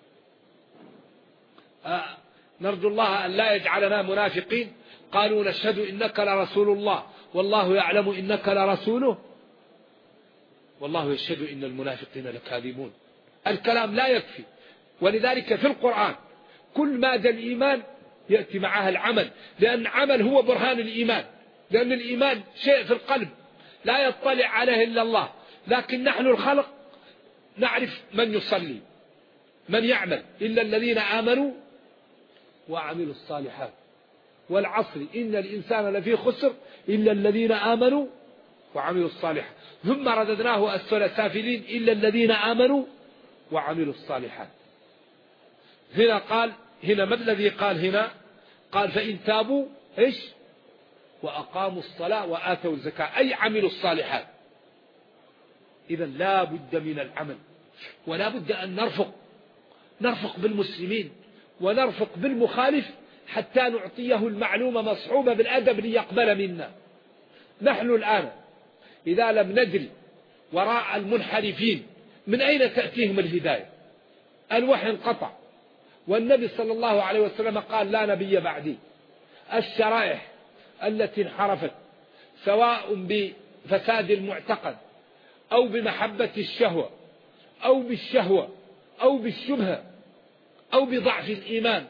نرجو الله أن لا يجعلنا منافقين. قالوا نشهد إنك لرسول الله والله يعلم إنك لرسوله والله يشهد إن المنافقين لكاذبون. الكلام لا يكفي، ولذلك في القرآن كل مادة الإيمان يأتي معها العمل، لأن العمل هو برهان الإيمان، لأن الإيمان شيء في القلب لا يطلع عليه إلا الله، لكن نحن الخلق نعرف من يصلي من يعمل إلا الذين آمنوا وعملوا الصالحات، والعصر إن الإنسان لفي خسر إلا الذين آمنوا وعملوا الصالحات، ثم رددناه أسفل سافلين إلا الذين آمنوا وعملوا الصالحات. هنا قال ما الذي قال هنا؟ قال فإن تابوا إيش وأقاموا الصلاة وآتوا الزكاة، أي عملوا الصالحات. إذا لا بد من العمل، ولا بد أن نرفق بالمسلمين ونرفق بالمخالف حتى نعطيه المعلومة مصحوبة بالأدب ليقبل منا. نحن الآن إذا لم ندري وراء المنحرفين من أين تأتيهم الهداية؟ الوحي انقطع، والنبي صلى الله عليه وسلم قال لا نبي بعدي. الشرائح التي انحرفت سواء بفساد المعتقد أو بمحبة الشهوة أو بالشهوة أو بالشبهة أو بضعف الإيمان،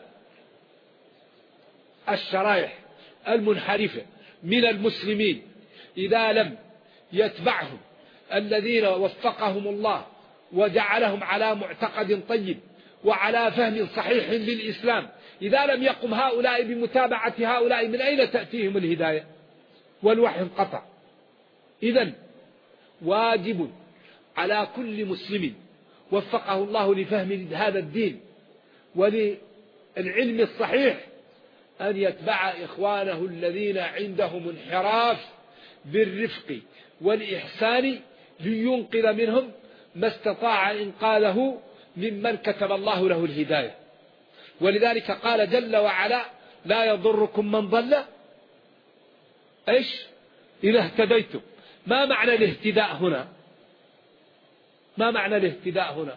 الشرائح المنحرفة من المسلمين إذا لم يتبعهم الذين وفقهم الله وجعلهم على معتقد طيب وعلى فهم صحيح للإسلام، إذا لم يقم هؤلاء بمتابعة هؤلاء من أين تأتيهم الهداية؟ والوحي انقطع. إذن واجب على كل مسلم وفقه الله لفهم هذا الدين وللعلم الصحيح أن يتبع إخوانه الذين عندهم انحراف بالرفق والإحسان لينقذ منهم ما استطاع إنقاذه ممن كتب الله له الهداية. ولذلك قال جل وعلا لا يضركم من ضل إيش إذا اهتديتم. ما معنى الاهتداء هنا؟ ما معنى الاهتداء هنا؟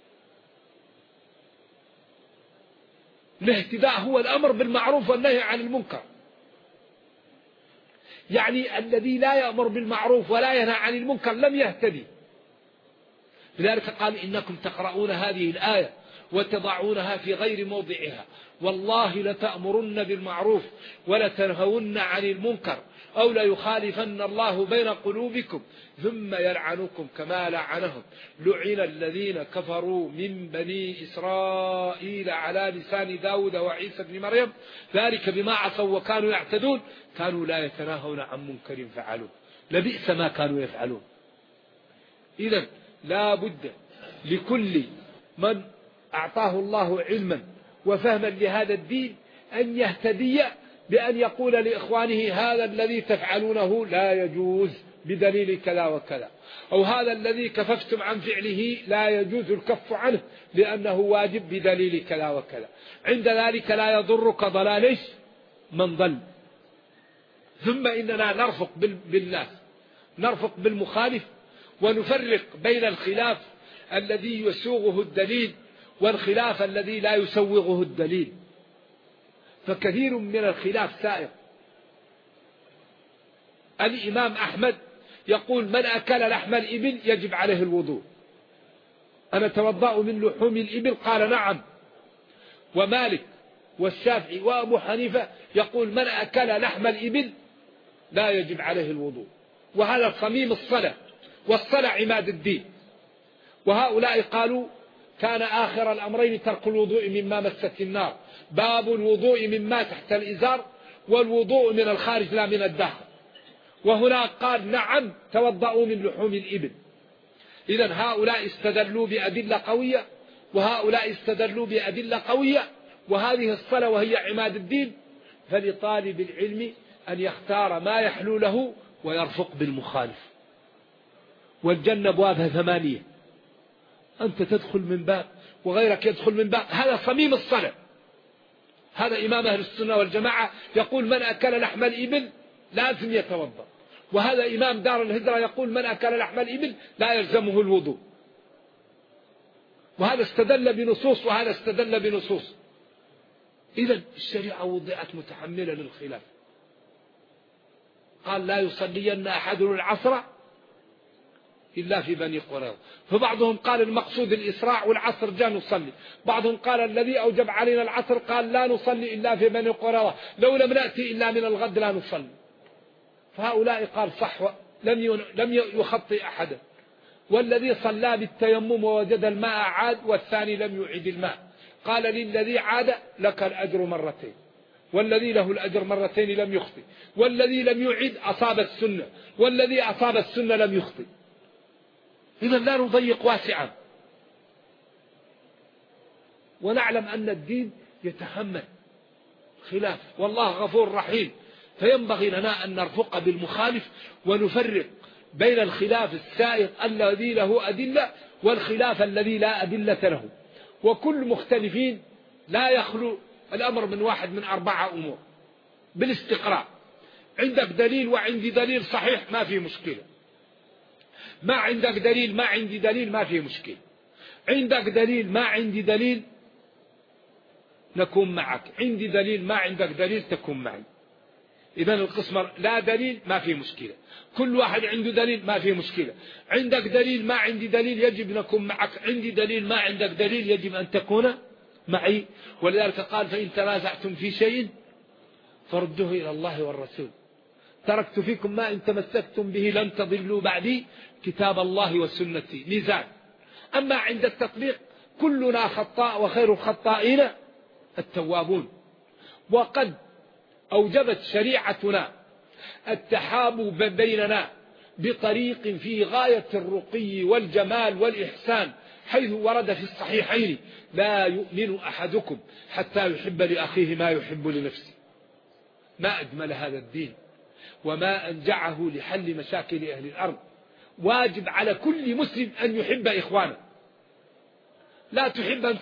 الاهتداء هو الأمر بالمعروف والنهي عن المنكر، يعني الذي لا يأمر بالمعروف ولا ينهى عن المنكر لم يهتدي. لذلك قال إنكم تقرؤون هذه الآية وتضعونها في غير موضعها والله لتأمرن بالمعروف ولتنهون عن المنكر أو ليخالفن الله بين قلوبكم ثم يلعنكم كما لعنهم لعن الذين كفروا من بني إسرائيل على لسان داود وعيسى بن مريم ذلك بما عصوا وكانوا يعتدون كانوا لا يتناهون عن منكر فعلوه لبئس ما كانوا يفعلون. إذن لا بد لكل من أعطاه الله علما وفهما لهذا الدين أن يهتدي بأن يقول لإخوانه هذا الذي تفعلونه لا يجوز بدليل كذا وكذا، أو هذا الذي كففتم عن فعله لا يجوز الكف عنه لأنه واجب بدليل كذا وكذا. عند ذلك لا يضرك ضلال من ضل. ثم إننا نرفق بالناس، نرفق بالمخالف ونفرق بين الخلاف الذي يسوغه الدليل والخلاف الذي لا يسوغه الدليل، فكثير من الخلاف سائر. الإمام أحمد يقول من أكل لحم الإبل يجب عليه الوضوء، أنا توضأ من لحوم الإبل قال نعم. ومالك والشافعي وأبو حنيفة يقول من أكل لحم الإبل لا يجب عليه الوضوء، وهذا صميم الصلاة، والصلاة عماد الدين. وهؤلاء قالوا كان آخر الأمرين ترك الوضوء مما مست النار، باب الوضوء مما تحت الإزار والوضوء من الخارج لا من الداخل. وهنا قال نعم توضأوا من لحوم الإبل. إذن هؤلاء استدلوا بأدلة قوية وهؤلاء استدلوا بأدلة قوية، وهذه الصلاة وهي عماد الدين. فلطالب العلم أن يختار ما يحلو له ويرفق بالمخالف. والجنة أبوابها 8، أنت تدخل من باب وغيرك يدخل من باب. هذا صميم الصلاة. هذا إمام أهل السنة والجماعة يقول من أكل لحم الإبل لازم يتوضأ، وهذا إمام دار الهجرة يقول من أكل لحم الإبل لا يلزمه الوضوء. وهذا استدل بنصوص وهذا استدل بنصوص. إذن الشريعة وضعت متحملة للخلاف. قال لا يصلين أحد العصر إلا في بني قريظة، فبعضهم قال المقصود الإسراع والعصر جاء نصلي، بعضهم قال الذي أوجب علينا العصر قال لا نصلي إلا في بني قريظة، لو لم نأتي إلا من الغد لا نصلي. فهؤلاء قال صح لم يخطئ أحدا. والذي صلى بالتيمم ووجد الماء عاد، والثاني لم يعد الماء. قال للذي عاد لك الأجر مرتين، والذي له الأجر مرتين لم يخطئ، والذي لم يعد أصاب السنة، والذي أصاب السنة لم يخطئ. إذا لا نضيق واسعا، ونعلم أن الدين يتحمل خلاف، والله غفور رحيم. فينبغي لنا أن نرفق بالمخالف ونفرق بين الخلاف السائغ الذي له أدلة والخلاف الذي لا أدلة له. وكل مختلفين لا يخلو الأمر من واحد من 4 أمور بالاستقراء. عندك دليل وعندي دليل صحيح ما في مشكلة، ما عندك دليل ما عندي دليل ما في مشكلة، عندك دليل ما عندي دليل نكون معك، عندي دليل ما عندك دليل تكون معي. إذن القسم لا دليل ما في مشكلة، كل واحد عنده دليل ما في مشكلة، عندك دليل ما عندي دليل يجب نكون معك، عندي دليل ما عندك دليل يجب أن تكون معي. ولذلك قال فإن تنازعتم في شيء فردوه إلى الله والرسول، تركت فيكم ما إن تمسكتم به لن تضلوا بعدي كتاب الله وسنتي. ميزان. أما عند التطبيق كلنا خطاء وخير الخطائين التوابون. وقد أوجبت شريعتنا التحابب بيننا بطريق في غاية الرقي والجمال والإحسان، حيث ورد في الصحيحين لا يؤمن أحدكم حتى يحب لأخيه ما يحب لنفسه. ما أجمل هذا الدين وما أنجعه لحل مشاكل أهل الأرض. واجب على كل مسلم أن يحب إخوانه. لا تحب أن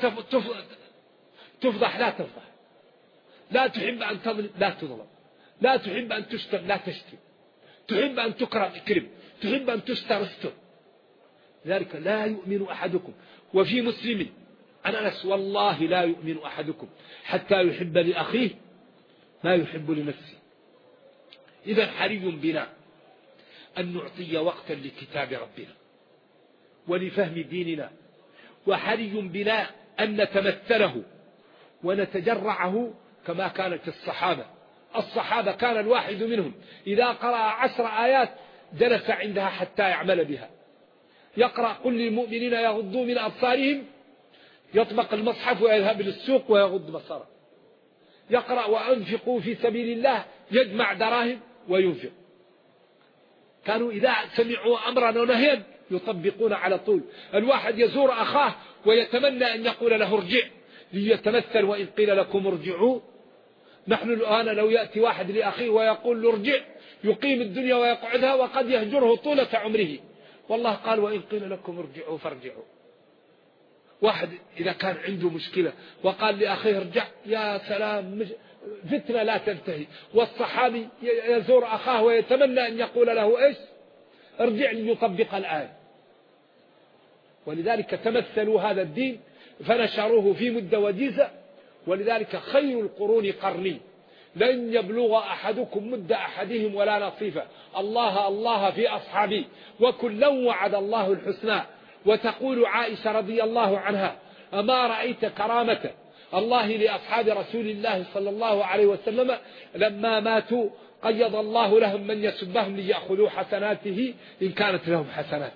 تفضح لا تفضح، لا تحب أن تظلم لا تظلم، لا تحب أن تشتم لا تشتم، تحب أن تكرم اكرم، تحب أن تستر استر. ذلك لا يؤمن أحدكم. وفي مسلم عن أنس والله لا يؤمن أحدكم حتى يحب لأخيه ما يحب لنفسه. إذا حري بنا أن نعطي وقتا لكتاب ربنا ولفهم ديننا، وحري بنا أن نتمثله ونتجرعه كما كانت الصحابة كان الواحد منهم إذا قرأ 10 آيات جلس عندها حتى يعمل بها. يقرأ قل للمؤمنين يغضوا من أبصارهم، يطبق المصحف ويذهب للسوق ويغض بصره. يقرأ وأنفقوا في سبيل الله، يجمع دراهم وينفق. كانوا إذا سمعوا أمرا ونهيا يطبقون على طول. الواحد يزور أخاه ويتمنى أن يقول له ارجع ليتمثل، وإن قيل لكم ارجعوا. نحن الآن لو يأتي واحد لأخيه ويقول له ارجع يقيم الدنيا ويقعدها وقد يهجره طولة عمره. والله قال وإن قيل لكم ارجعوا فارجعوا. واحد إذا كان عنده مشكلة وقال لأخيه ارجع، يا سلام فتنة لا تنتهي. والصحابي يزور أخاه ويتمنى أن يقول له إيش ارجع ليطبق الآية. ولذلك تمثلوا هذا الدين فنشروه في مدة وجيزة. ولذلك خير القرون قرني، لن يبلغ أحدكم مد أحدهم ولا نصيفه. الله الله في أصحابي وكلا وعد الله الحسنى. وتقول عائشة رضي الله عنها أما رأيت كرامة الله لأصحاب رسول الله صلى الله عليه وسلم لما ماتوا قيض الله لهم من يسبهم ليأخذوا حسناته إن كانت لهم حسنات.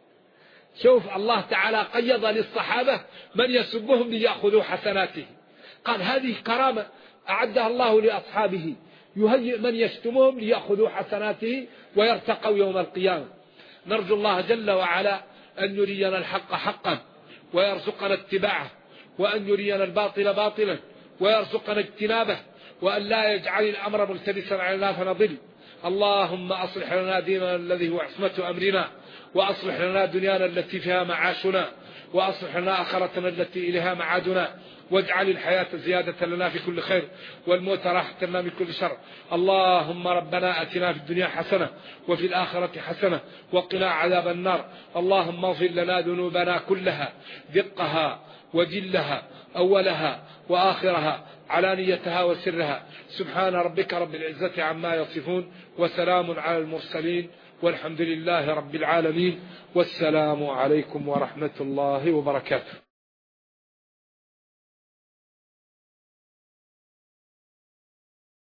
شوف الله تعالى قيض للصحابة من يسبهم ليأخذوا حسناته. قال هذه كرامة أعدها الله لأصحابه، يهيئ من يشتمهم ليأخذوا حسناته ويرتقوا يوم القيامة. نرجو الله جل وعلا أن يرينا الحق حقا ويرزقنا اتباعه، وأن يرينا الباطل باطلا ويرزقنا اجتنابه، وأن لا يجعل الأمر ملتبسا علينا فنضل. اللهم أصلح لنا ديننا الذي هو عصمة أمرنا، وأصلح لنا دنيانا التي فيها معاشنا، وأصلح لنا آخرتنا التي إليها معادنا، واجعل الحياة زيادة لنا في كل خير والموت راحة لنا من كل شر. اللهم ربنا أتنا في الدنيا حسنة وفي الآخرة حسنة وقنا عذاب النار. اللهم اغفر لنا ذنوبنا كلها، دقها وجلها، أولها وآخرها، علانيتها وسرها. سبحان ربك رب العزة عما يصفون، وسلام على المرسلين، والحمد لله رب العالمين، والسلام عليكم ورحمة الله وبركاته.